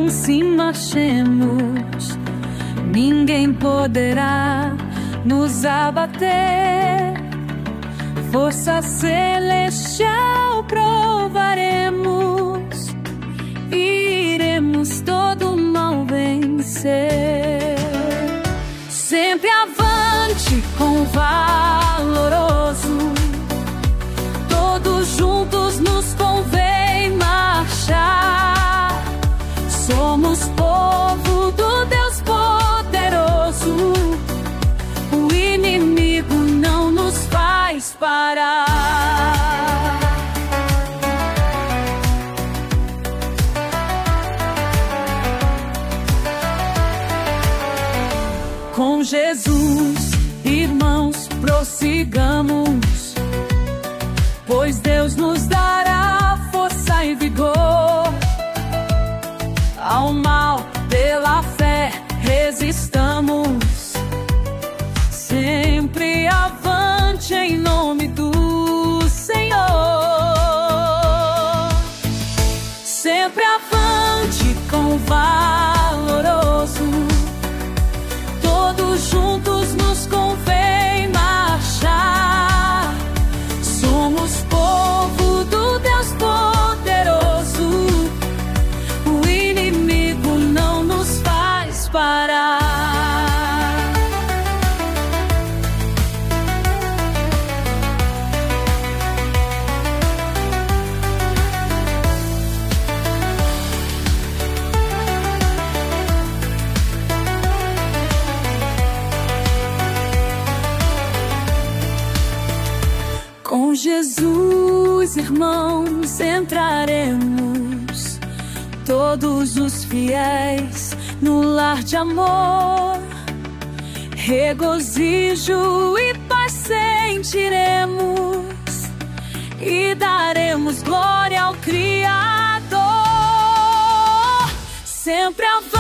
sim, marchemos. Ninguém poderá nos abater. Força celestial provaremos, iremos todo mal vencer. Sempre avante com o valoroso, todos juntos nos convém marchar. Somos povo do Deus poderoso, o inimigo não nos faz parar. Com Jesus, irmãos, prossigamos, pois Deus nos dará força e vigor. Ao mal, pela fé, resistamos, sempre avante em nome do Senhor. Sempre avante com o valoroso, todos juntos nos convém marchar. Somos povo do Deus poderoso, o inimigo não nos faz parar. Com Jesus, irmãos, entraremos, todos os fiéis no lar de amor. Regozijo e paz sentiremos e daremos glória ao Criador. Sempre